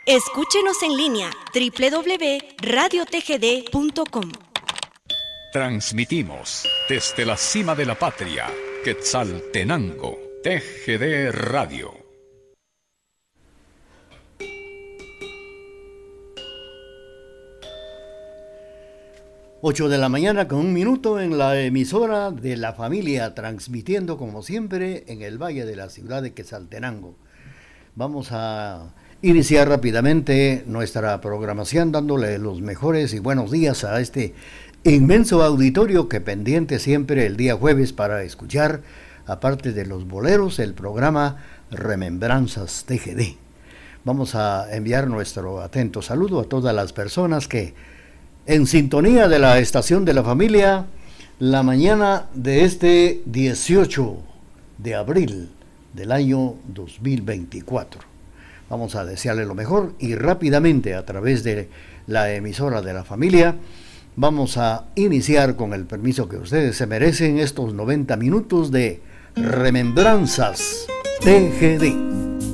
Escúchenos en línea www.radiotgd.com. Transmitimos desde la cima de la patria, Quetzaltenango, TGD Radio. Ocho de la mañana con 1 minuto en la emisora de la familia, transmitiendo como siempre en el valle de la ciudad de Quetzaltenango. Vamos a iniciar rápidamente nuestra programación dándole los mejores y buenos días a este inmenso auditorio que pendiente siempre el día jueves para escuchar, aparte de los boleros, el programa Remembranzas TGD. Vamos a enviar nuestro atento saludo a todas las personas que en sintonía de la estación de la familia, la mañana de este 18 de abril del año 2024. Vamos a desearle lo mejor y rápidamente a través de la emisora de la familia vamos a iniciar con el permiso que ustedes se merecen estos 90 minutos de Remembranzas TGD.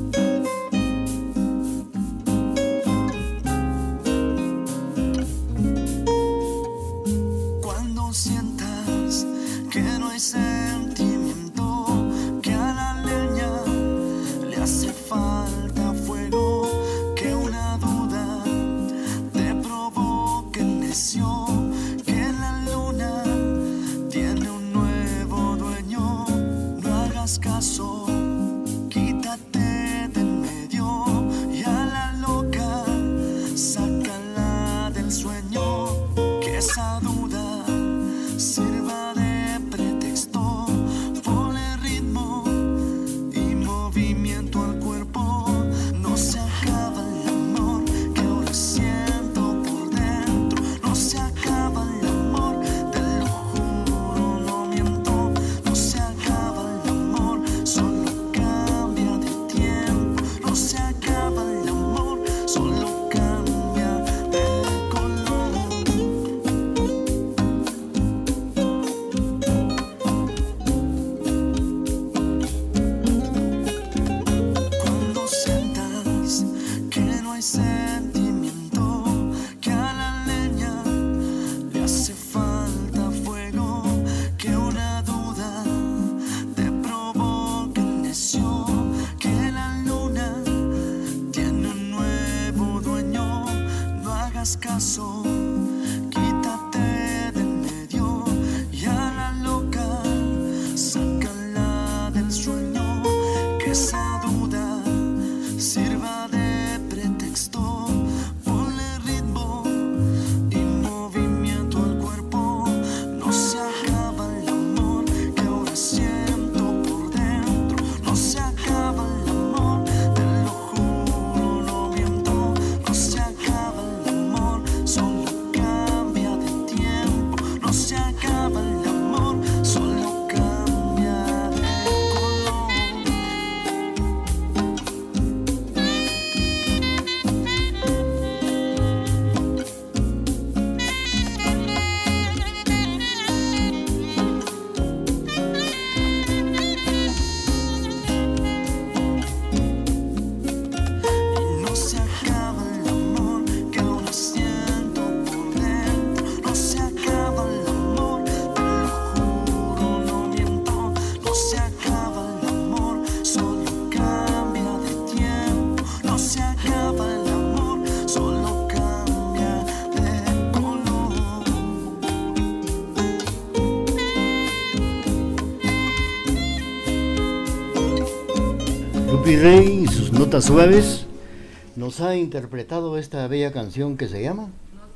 Lupi Rey y sus notas suaves nos ha interpretado esta bella canción que se llama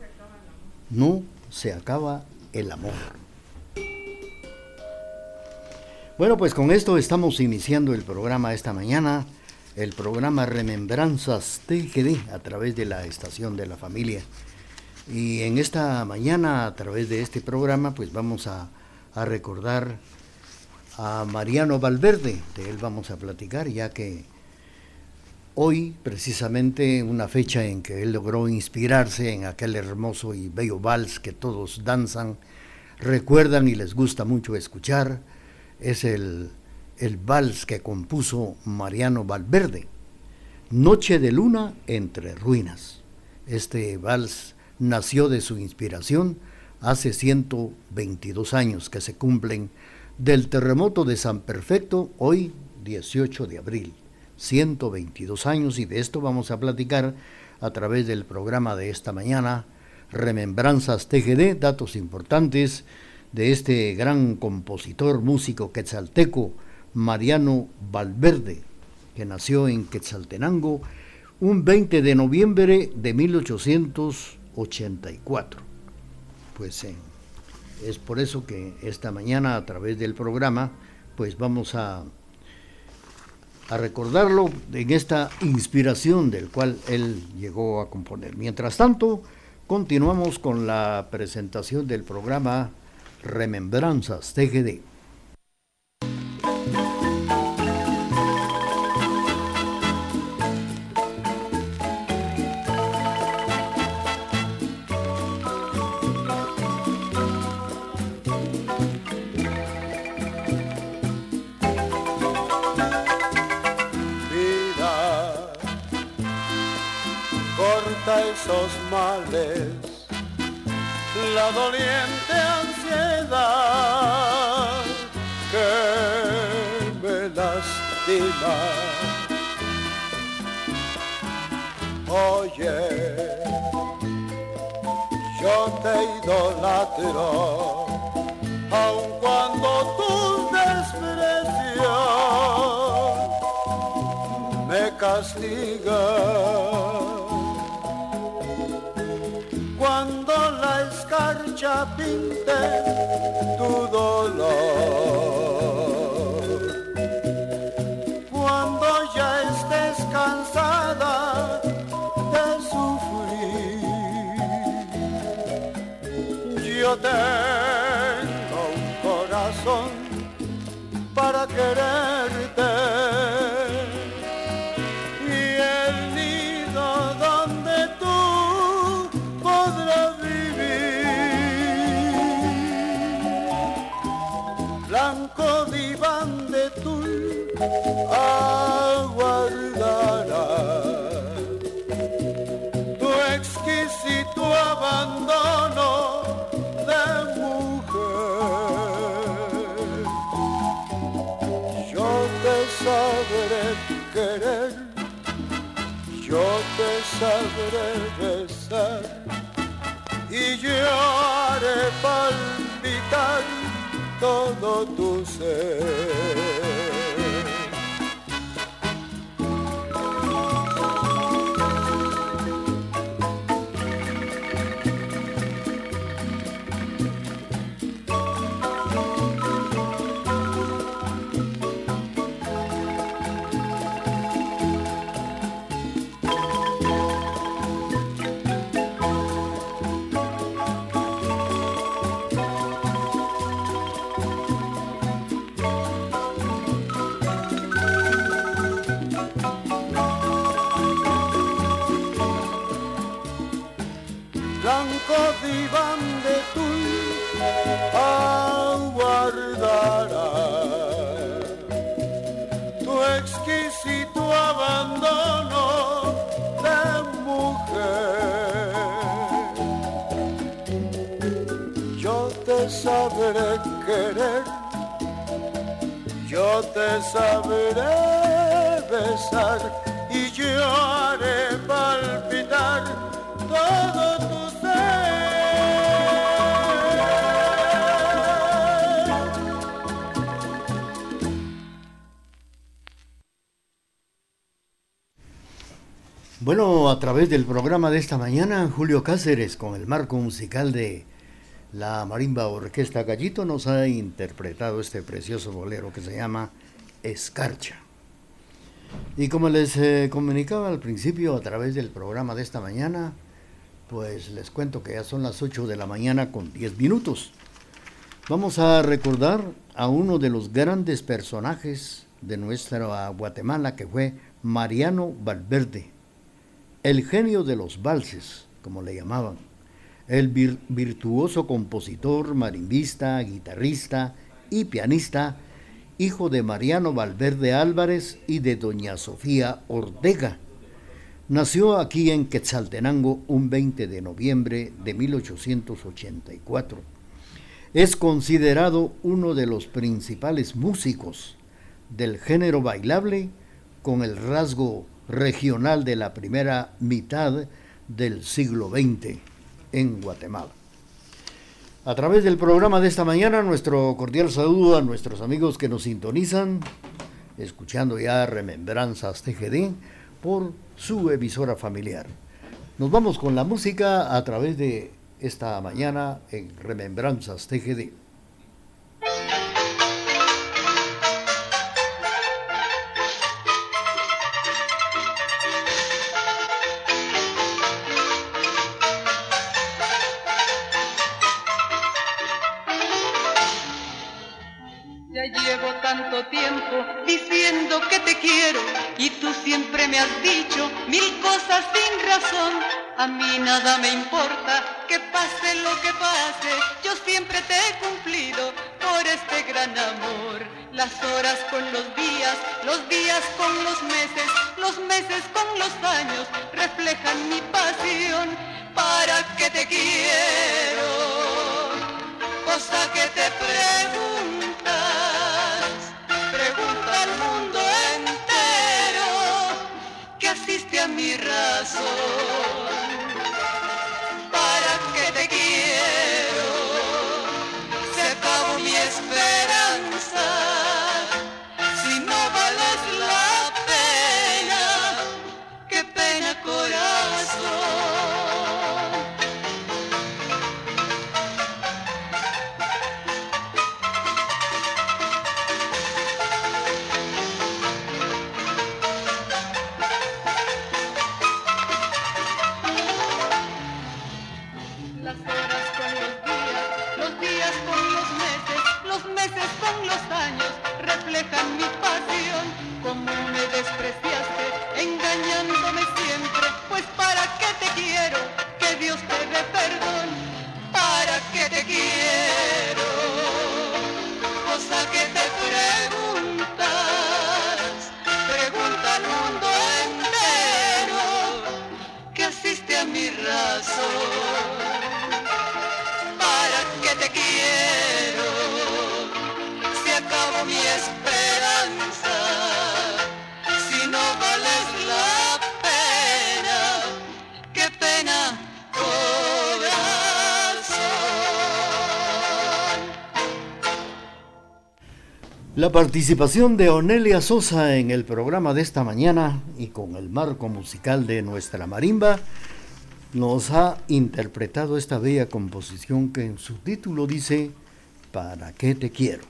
No se acaba el amor. Bueno, pues con esto estamos iniciando el programa esta mañana, el programa Remembranzas TGD a través de la estación de la familia. Y en esta mañana, a través de este programa, pues vamos a recordar a Mariano Valverde. De él vamos a platicar, ya que hoy, precisamente, una fecha en que él logró inspirarse en aquel hermoso y bello vals que todos danzan, recuerdan y les gusta mucho escuchar, es el vals que compuso Mariano Valverde. Noche de luna entre ruinas. Este vals nació de su inspiración hace 122 años que se cumplen del terremoto de San Perfecto, hoy 18 de abril. 122 años, y de esto vamos a platicar a través del programa de esta mañana, Remembranzas TGD, datos importantes de este gran compositor, músico quetzalteco, Mariano Valverde, que nació en Quetzaltenango un 20 de noviembre de 1884. Pues es por eso que esta mañana a través del programa pues vamos a recordarlo en esta inspiración del cual él llegó a componer. Mientras tanto, continuamos con la presentación del programa Remembranzas TGD. Esos males, la doliente ansiedad que me lastima. Oye, yo te idolatro, aun cuando tu desprecio me castiga. Cuando la escarcha pinte tu dolor, cuando ya estés cansada de sufrir, yo tengo un corazón para quererte. Aguardará tu exquisito abandono de mujer. Yo te sabré querer, yo te sabré besar, y yo haré palpitar todo tu ser. Diván de tu aguardará tu exquisito abandono de mujer. Yo te sabré querer, yo te sabré besar, y yo haré palpitar todo tu Bueno, a través del programa de esta mañana, Julio Cáceres, con el marco musical de la Marimba Orquesta Gallito, nos ha interpretado este precioso bolero que se llama Escarcha. Y como les comunicaba al principio a través del programa de esta mañana, pues les cuento que ya son las 8 de la mañana con 10 minutos. Vamos a recordar a uno de los grandes personajes de nuestra Guatemala, que fue Mariano Valverde, el genio de los valses, como le llamaban, el virtuoso compositor, marimbista, guitarrista y pianista, hijo de Mariano Valverde Álvarez y de doña Sofía Ortega, Nació aquí en Quetzaltenango un 20 de noviembre de 1884. Es considerado uno de los principales músicos del género bailable con el rasgo regional de la primera mitad del siglo XX en Guatemala. A través del programa de esta mañana, nuestro cordial saludo a nuestros amigos que nos sintonizan, escuchando ya Remembranzas TGD por su emisora familiar. Nos vamos con la música a través de esta mañana en Remembranzas TGD. Ya llevo tanto tiempo diciendo que te quiero y tú siempre me has dicho mil cosas sin razón. A mí nada me importa, que pase lo que pase, yo siempre te he cumplido por este gran amor. Las horas con los días con los meses con los años reflejan mi pasión. ¿Para qué te quiero? Cosa que te preguntas, pregunta al mundo entero que asiste a mi razón. ¿Para qué te quiero? Se acabó mi esperanza, si no vales la pena, qué pena corazón. Con los años reflejan mi pasión. Como me despreciaste, engañándome siempre, pues para qué te quiero, que Dios te dé perdón. ¿Para qué te quiero? Cosa que te preguntas, pregunta al mundo entero que asiste a mi razón. ¿Para qué te quiero? Acabo mi esperanza, si no vales la pena, qué pena corazón. La participación de Onelia Sosa en el programa de esta mañana y con el marco musical de nuestra marimba nos ha interpretado esta bella composición que en su título dice ¿Para qué te quiero?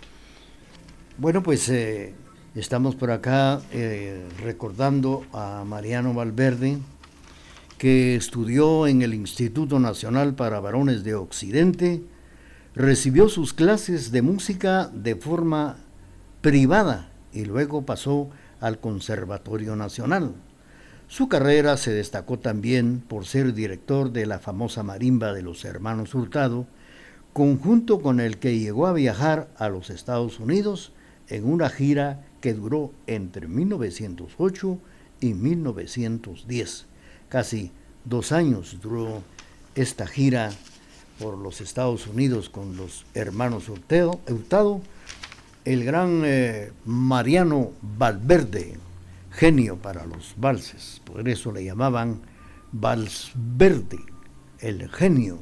Bueno, pues estamos por acá recordando a Mariano Valverde, que estudió en el Instituto Nacional para Varones de Occidente, recibió sus clases de música de forma privada y luego pasó al Conservatorio Nacional. Su carrera se destacó también por ser director de la famosa marimba de los Hermanos Hurtado, conjunto con el que llegó a viajar a los Estados Unidos en una gira que duró entre 1908 y 1910. Casi 2 años duró esta gira por los Estados Unidos con los Hermanos Hurtado. El gran Mariano Valverde, genio para los valses, por eso le llamaban Valverde, el genio.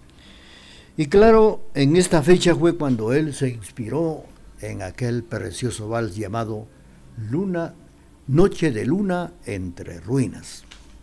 Y claro, en esta fecha fue cuando él se inspiró en aquel precioso vals llamado Noche de Luna entre Ruinas.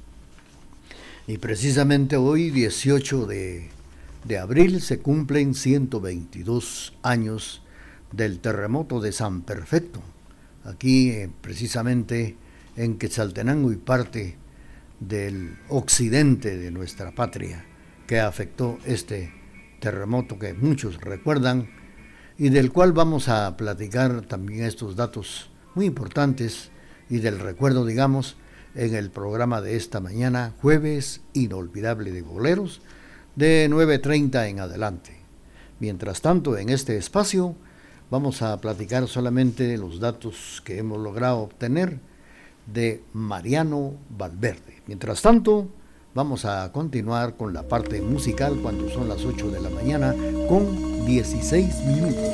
Y precisamente hoy, 18 de abril, se cumplen 122 años del terremoto de San Perfecto, aquí precisamente en Quetzaltenango y parte del occidente de nuestra patria, que afectó este terremoto que muchos recuerdan y del cual vamos a platicar también estos datos muy importantes y del recuerdo, digamos, en el programa de esta mañana, Jueves Inolvidable de Boleros, de 9:30 en adelante. Mientras tanto, en este espacio vamos a platicar solamente los datos que hemos logrado obtener de Mariano Valverde. Mientras tanto, vamos a continuar con la parte musical cuando son las 8 de la mañana con 16 minutos.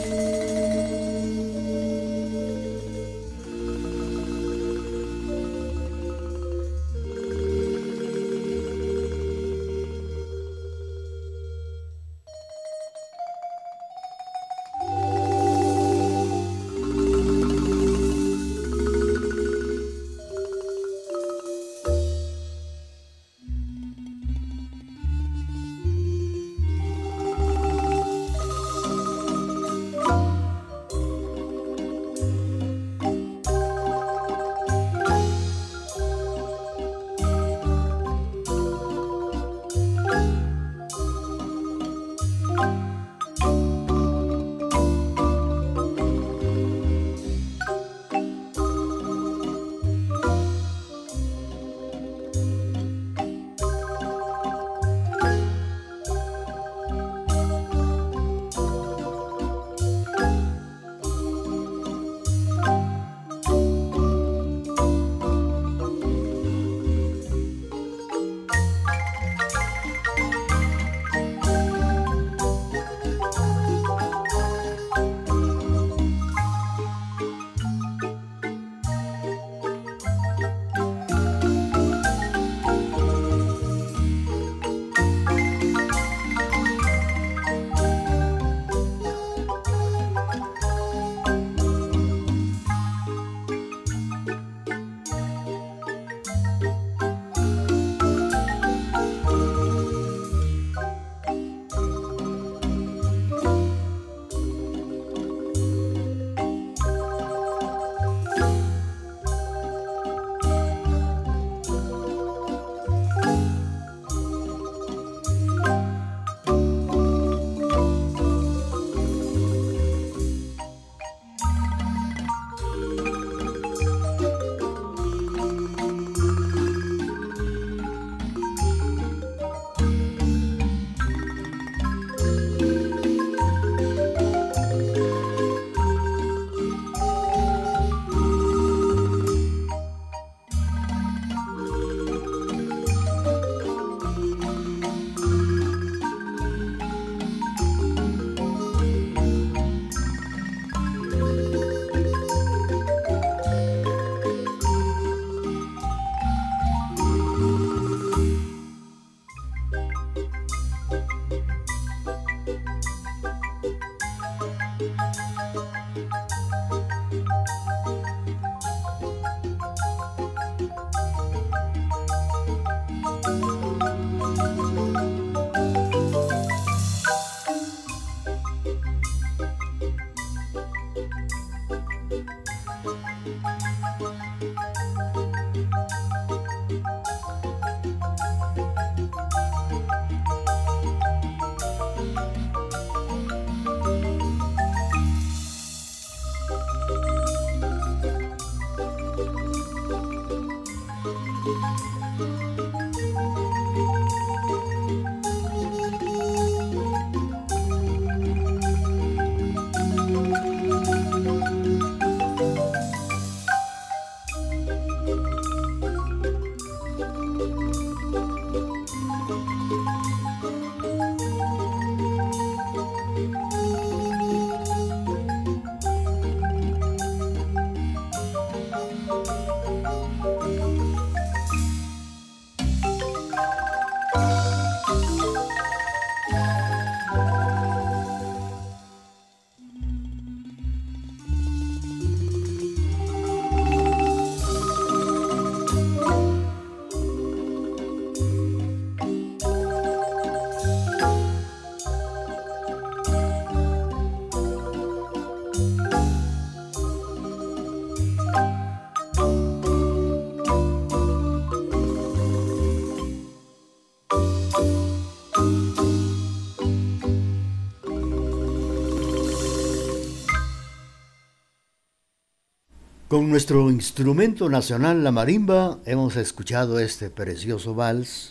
Con nuestro instrumento nacional, la marimba, hemos escuchado este precioso vals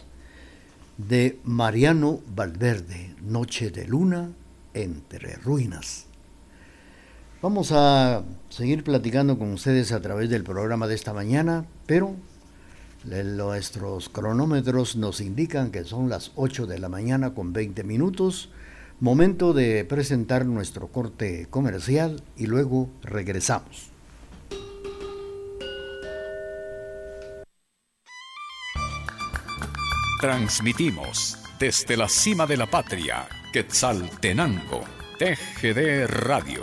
de Mariano Valverde, Noche de Luna entre Ruinas. Vamos a seguir platicando con ustedes a través del programa de esta mañana, pero nuestros cronómetros nos indican que son las 8 de la mañana con 20 minutos, momento de presentar nuestro corte comercial y luego regresamos. Transmitimos desde la cima de la patria, Quetzaltenango, TGD Radio.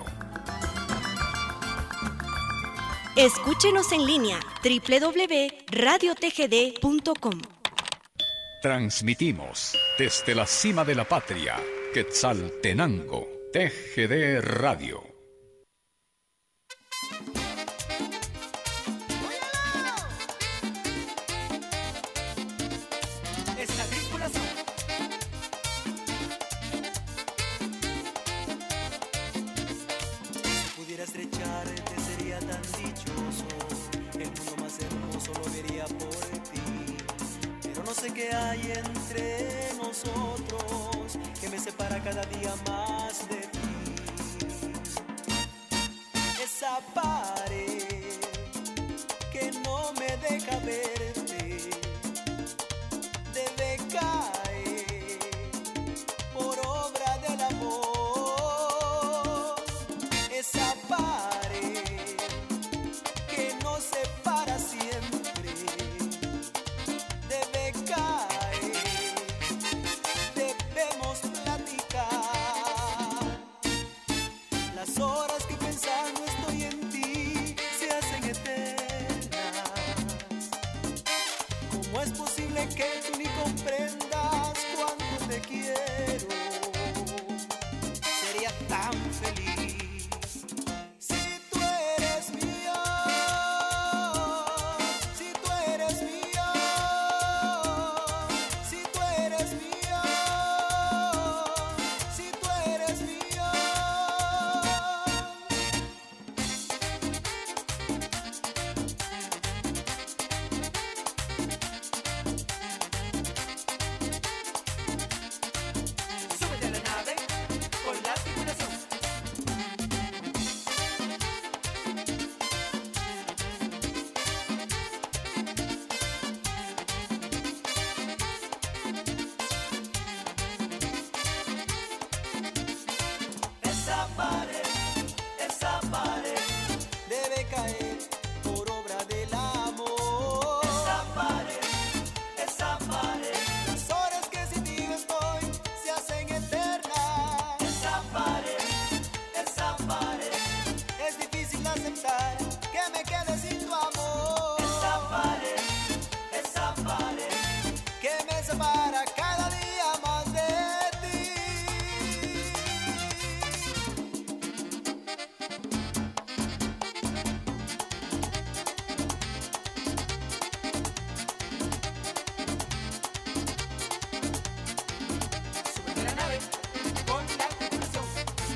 Escúchenos en línea www.radiotgd.com. Transmitimos desde la cima de la patria, Quetzaltenango, TGD Radio. Esta tripulación si pudiera estrecharte sería tan dichoso, el mundo más hermoso lo vería por ti, pero no sé qué hay entre nosotros que me separa cada día más de ti. Esa pared que no me deja verte debe caer por obra del amor. Esa pared que nos separa siempre debe caer. Debemos platicar. Las horas que pensando estoy en ti se hacen eternas. ¿Cómo es posible que tú ni comprendas cuánto te quiero? Sería tan feliz si tú eres mía, si tú eres mía, si tú eres mía, si tú eres mía. Súbete a la nave con la tripulación. Esa pared debe caer por obra del amor. Esa pared, las horas que sin ti no estoy se hacen eternas. Esa pared, es difícil aceptar que me quede sin tu amor. Esa pared, que me separa cada día más de ti. Súbete a la nave con la tripulación.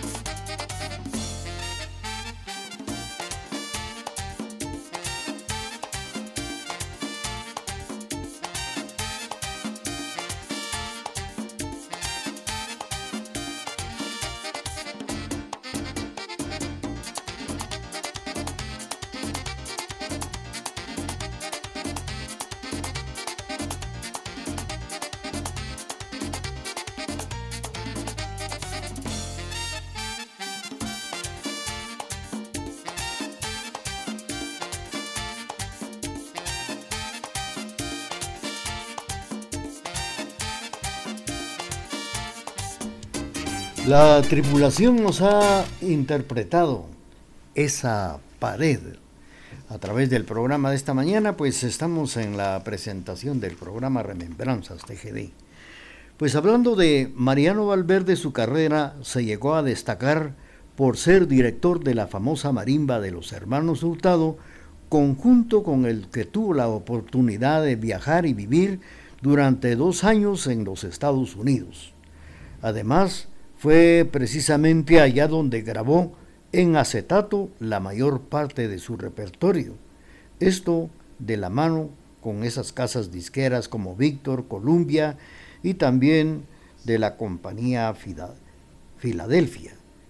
La tripulación nos ha interpretado esa pared a través del programa de esta mañana, pues estamos en la presentación del programa Remembranzas TGD. Pues hablando de Mariano Valverde, su carrera se llegó a destacar por ser director de la famosa marimba de los Hermanos Hurtado, conjunto con el que tuvo la oportunidad de viajar y vivir durante 2 años en los Estados Unidos. Además, fue precisamente allá donde grabó en acetato la mayor parte de su repertorio. Esto de la mano con esas casas disqueras como Víctor, Columbia y también de la compañía Filadelfia,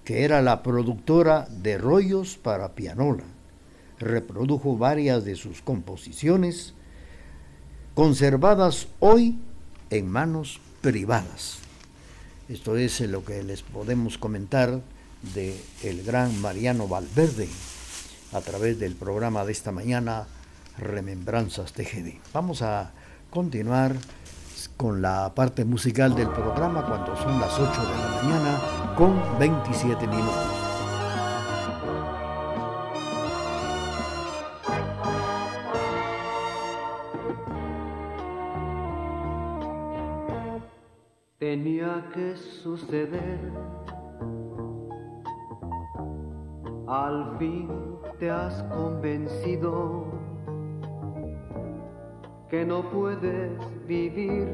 que era la productora de rollos para pianola. Reprodujo varias de sus composiciones, conservadas hoy en manos privadas. Esto es lo que les podemos comentar de el gran Mariano Valverde a través del programa de esta mañana, Remembranzas TGD. Vamos a continuar con la parte musical del programa cuando son las 8 de la mañana con 27 minutos. Tenía que suceder, al fin te has convencido que no puedes vivir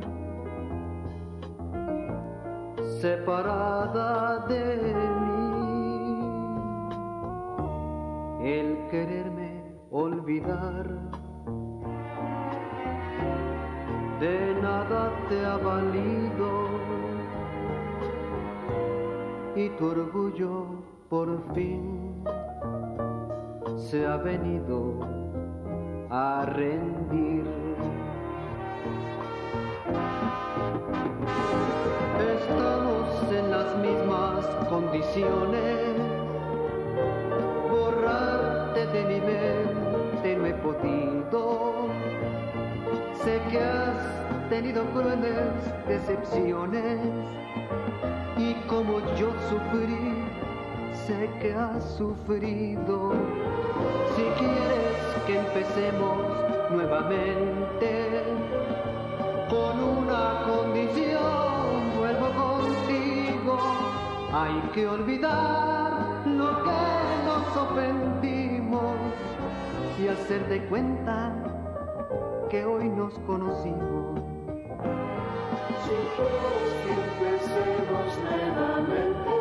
separada de mí. El quererme olvidar de nada te ha valido y tu orgullo por fin se ha venido a rendir. Estamos en las mismas condiciones, borrarte de mi mente no he podido. Sé que has tenido crueles decepciones y como yo sufrí, sé que has sufrido. Si quieres que empecemos nuevamente, con una condición vuelvo contigo. Hay que olvidar lo que nos ofendimos y hacer de cuenta que hoy nos conocimos. Si quieres que empecemos nuevamente,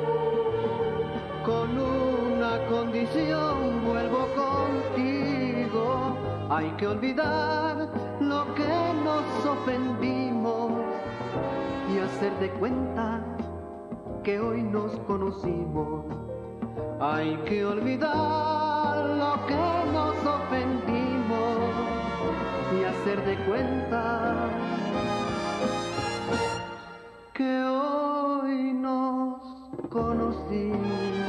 con una condición vuelvo contigo. Hay que olvidar lo que nos ofendimos y hacer de cuenta que hoy nos conocimos. Hay que olvidar lo que nos ofendimos y hacer de cuenta que hoy nos conocimos.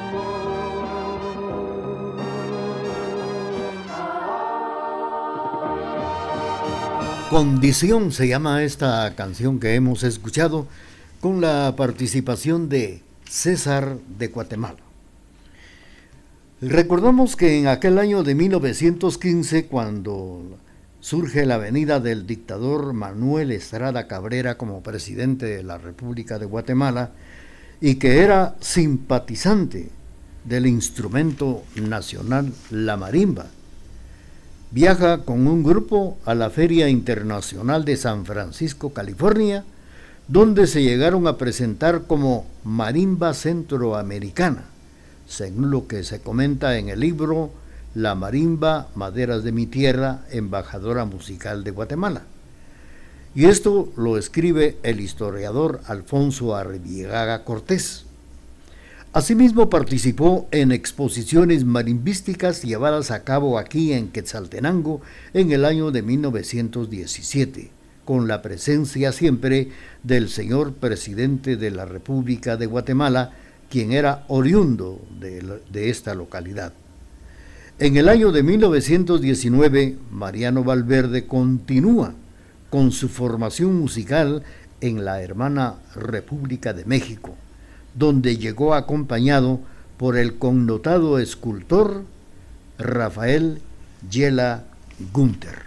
Condición se llama esta canción que hemos escuchado, con la participación de César de Guatemala. Recordamos que en aquel año de 1915, cuando surge la venida del dictador Manuel Estrada Cabrera como presidente de la República de Guatemala, y que era simpatizante del instrumento nacional, la marimba, viaja con un grupo a la Feria Internacional de San Francisco, California, donde se llegaron a presentar como marimba centroamericana, según lo que se comenta en el libro La marimba, maderas de mi tierra, embajadora musical de Guatemala. Y esto lo escribe el historiador Alfonso Arribiaga Cortés. Asimismo participó en exposiciones marimbísticas llevadas a cabo aquí en Quetzaltenango en el año de 1917, con la presencia siempre del señor presidente de la República de Guatemala, quien era oriundo de esta localidad. En el año de 1919, Mariano Valverde continúa con su formación musical en la hermana República de México, donde llegó acompañado por el connotado escultor Rafael Yela Gunter.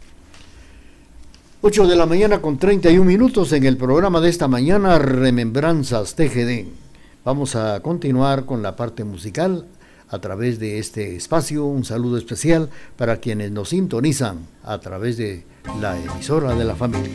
8 de la mañana con 31 minutos en el programa de esta mañana, Remembranzas TGD. Vamos a continuar con la parte musical a través de este espacio. Un saludo especial para quienes nos sintonizan a través de la emisora de la familia.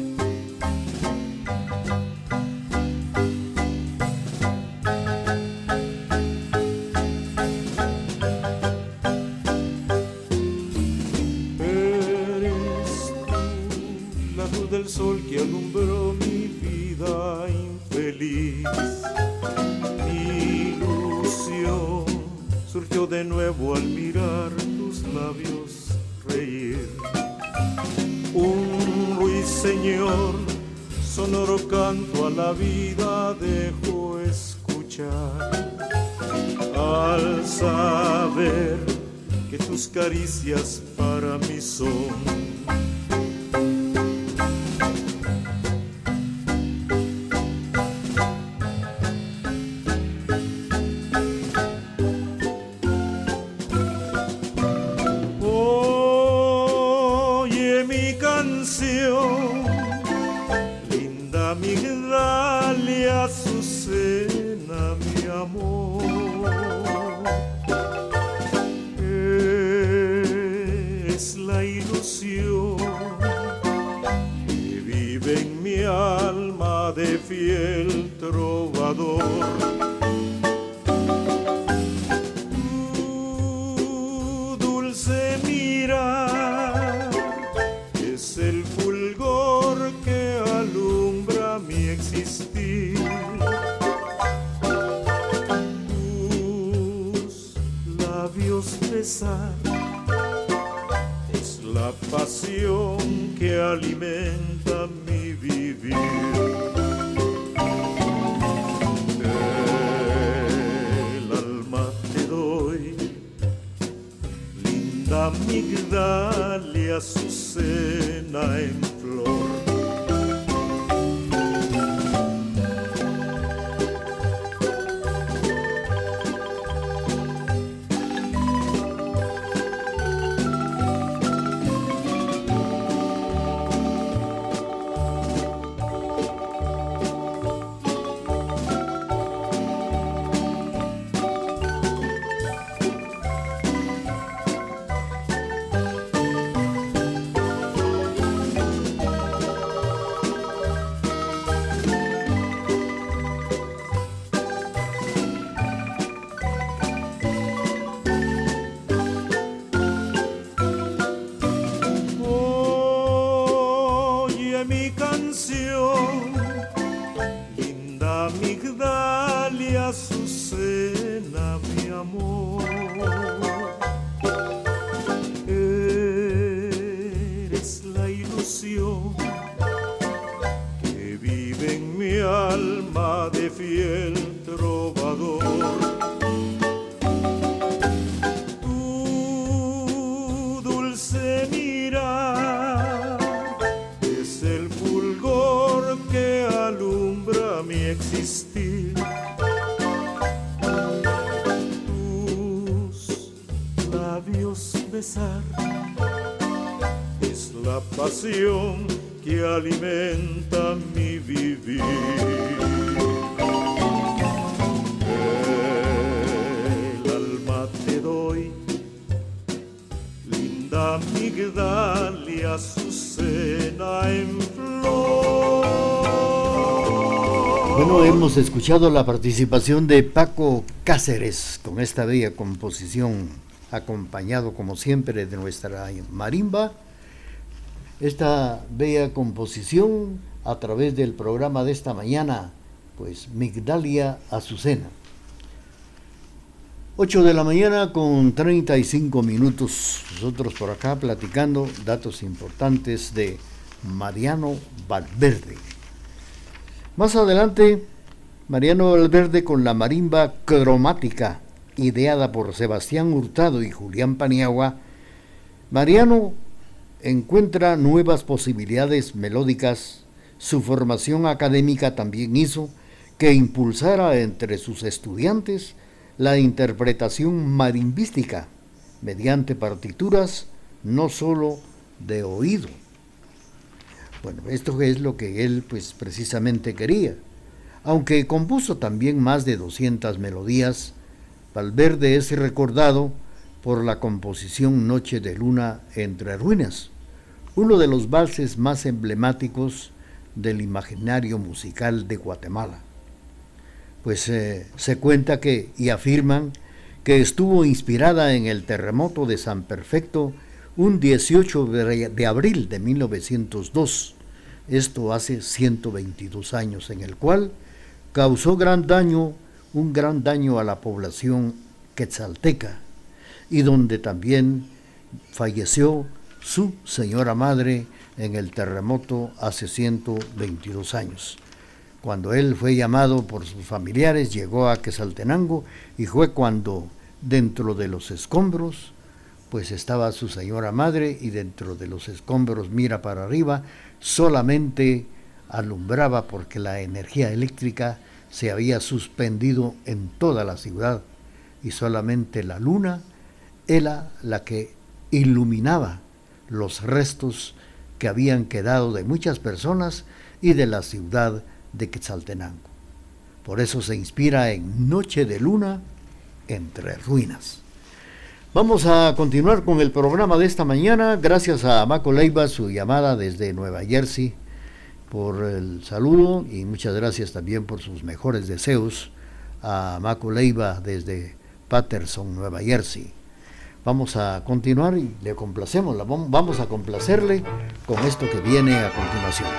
Eres tú, la luz del sol que alumbró mi vida infeliz. yo de nuevo al mirar tus labios reír. Un ruiseñor, sonoro canto a la vida dejo escuchar, al saber que tus caricias para mí son. Oye mi canción, linda Migdalia, Azucena, mi amor. Es la ilusión que vive en mi alma de fiel trovador. Tu dulce mirar es el fulgor que alumbra mi existir. Tus labios besar es la pasión que alimenta mi vivir. El alma te doy, linda Migdalia, Azucena en flor. Mi canción, linda Migdalia, Azucena, mi amor. Eres la ilusión que vive en mi alma de fiel trovador. Tu dulce mirar que alumbra mi existir. Tus labios besar es la pasión que alimenta mi vivir. El alma te doy, linda Migdalia, Azucena en flor. Bueno, hemos escuchado la participación de Paco Cáceres con esta bella composición, acompañado como siempre de nuestra marimba. Esta bella composición a través del programa de esta mañana, pues Migdalia, Azucena. 8 de la mañana con 35 minutos. Nosotros por acá platicando datos importantes de Mariano Valverde. Más adelante, Mariano Valverde con la marimba cromática, ideada por Sebastián Hurtado y Julián Paniagua. Mariano encuentra nuevas posibilidades melódicas. Su formación académica también hizo que impulsara entre sus estudiantes la interpretación marimbística mediante partituras, no solo de oído. Bueno, esto es lo que él pues precisamente quería. Aunque compuso también más de 200 melodías, Valverde es recordado por la composición Noche de Luna entre Ruinas, uno de los valses más emblemáticos del imaginario musical de Guatemala. Pues se cuenta que, y afirman, que estuvo inspirada en el terremoto de San Perfecto un 18 de abril de 1902, esto hace 122 años, en el cual causó un gran daño a la población quetzalteca y donde también falleció su señora madre en el terremoto hace 122 años. Cuando él fue llamado por sus familiares, llegó a Quetzaltenango y fue cuando dentro de los escombros pues estaba su señora madre, y dentro de los escombros mira para arriba, solamente alumbraba porque la energía eléctrica se había suspendido en toda la ciudad y solamente la luna era la que iluminaba los restos que habían quedado de muchas personas y de la ciudad de Quetzaltenango. Por eso se inspira en Noche de Luna entre ruinas. Vamos a continuar con el programa de esta mañana. Gracias a Maco Leiva, su llamada desde Nueva Jersey, por el saludo, y muchas gracias también por sus mejores deseos a Maco Leiva desde Patterson, Nueva Jersey. Vamos a continuar y le complacemos, vamos a complacerle con esto que viene a continuación.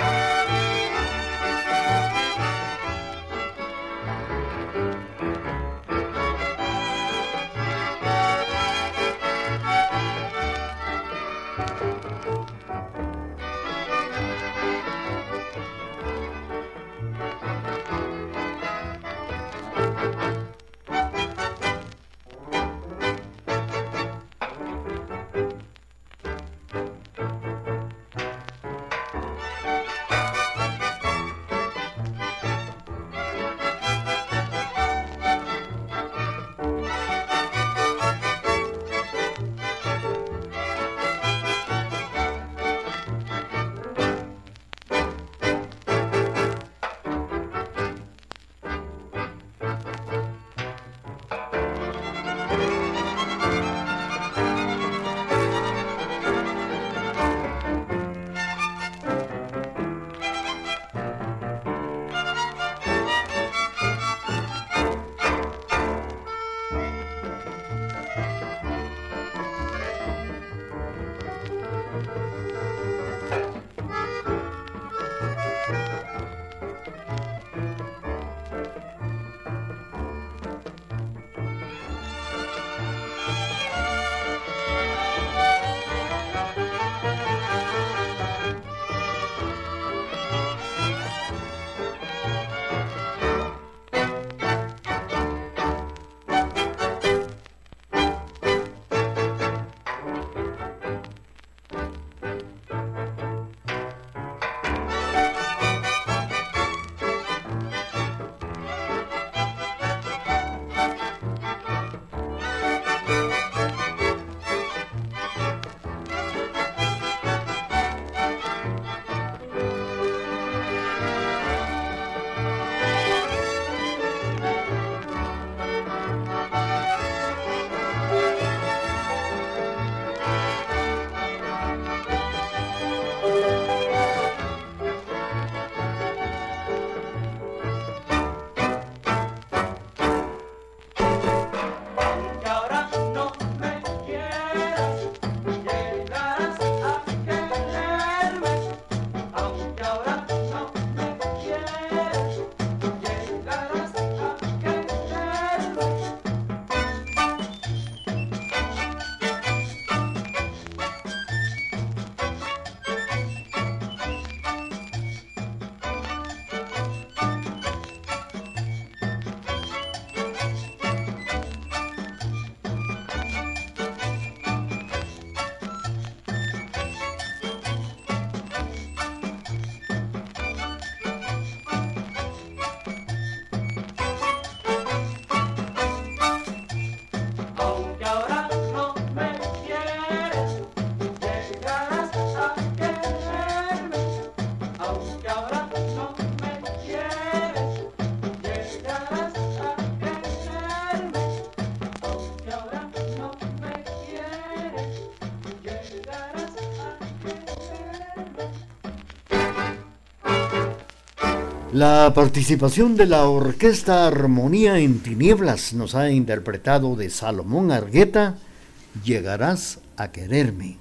La participación de la Orquesta Armonía en Tinieblas nos ha interpretado de Salomón Argueta, Llegarás a quererme.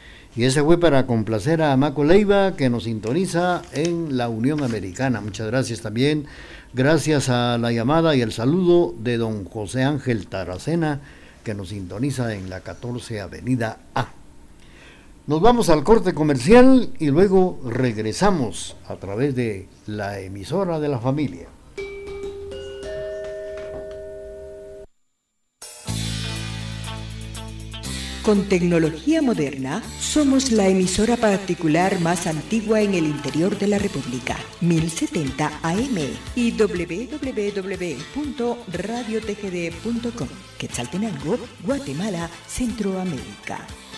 Y ese fue para complacer a Maco Leiva, que nos sintoniza en la Unión Americana. Muchas gracias también. Gracias a la llamada y el saludo de don José Ángel Taracena, que nos sintoniza en la 14 Avenida A. Nos vamos al corte comercial y luego regresamos a través de la emisora de la familia. Con tecnología moderna, somos la emisora particular más antigua en el interior de la República, 1070 AM y www.radiotgd.com, Quetzaltenango, Guatemala, Centroamérica.